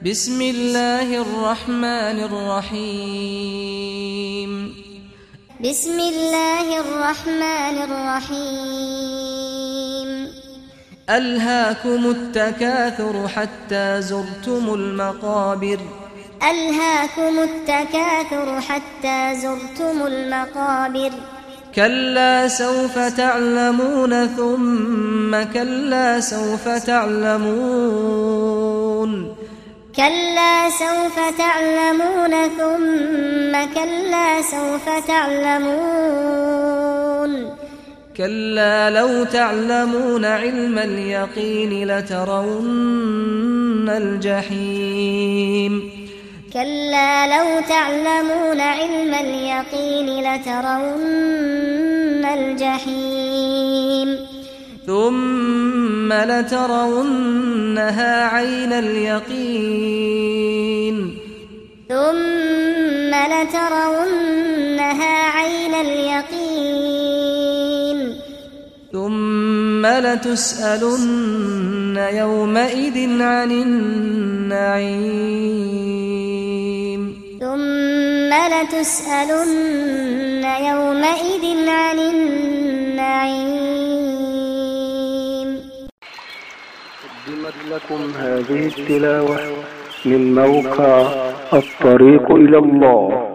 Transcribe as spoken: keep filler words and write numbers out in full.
بسم الله الرحمن الرحيم بسم الله الرحمن الرحيم ألهاكم التكاثر حتى زرتم المقابر ألهاكم التكاثر حتى زرتم المقابر كلا سوف تعلمون ثم كلا سوف تعلمون كلا سوف تعلمون ثم كلا سوف تعلمون كلا لو تعلمون علم اليقين لترون الجحيم كلا لو تعلمون علم اليقين لترون الجحيم ثم لترونها عين اليقين ثم لترونها عين اليقين ثم لتسألن يومئذ عن النعيم ثم لتسألن يومئذ عن النعيم. قدمت لكم هذه التلاوة من موقع الطريق إلى الله.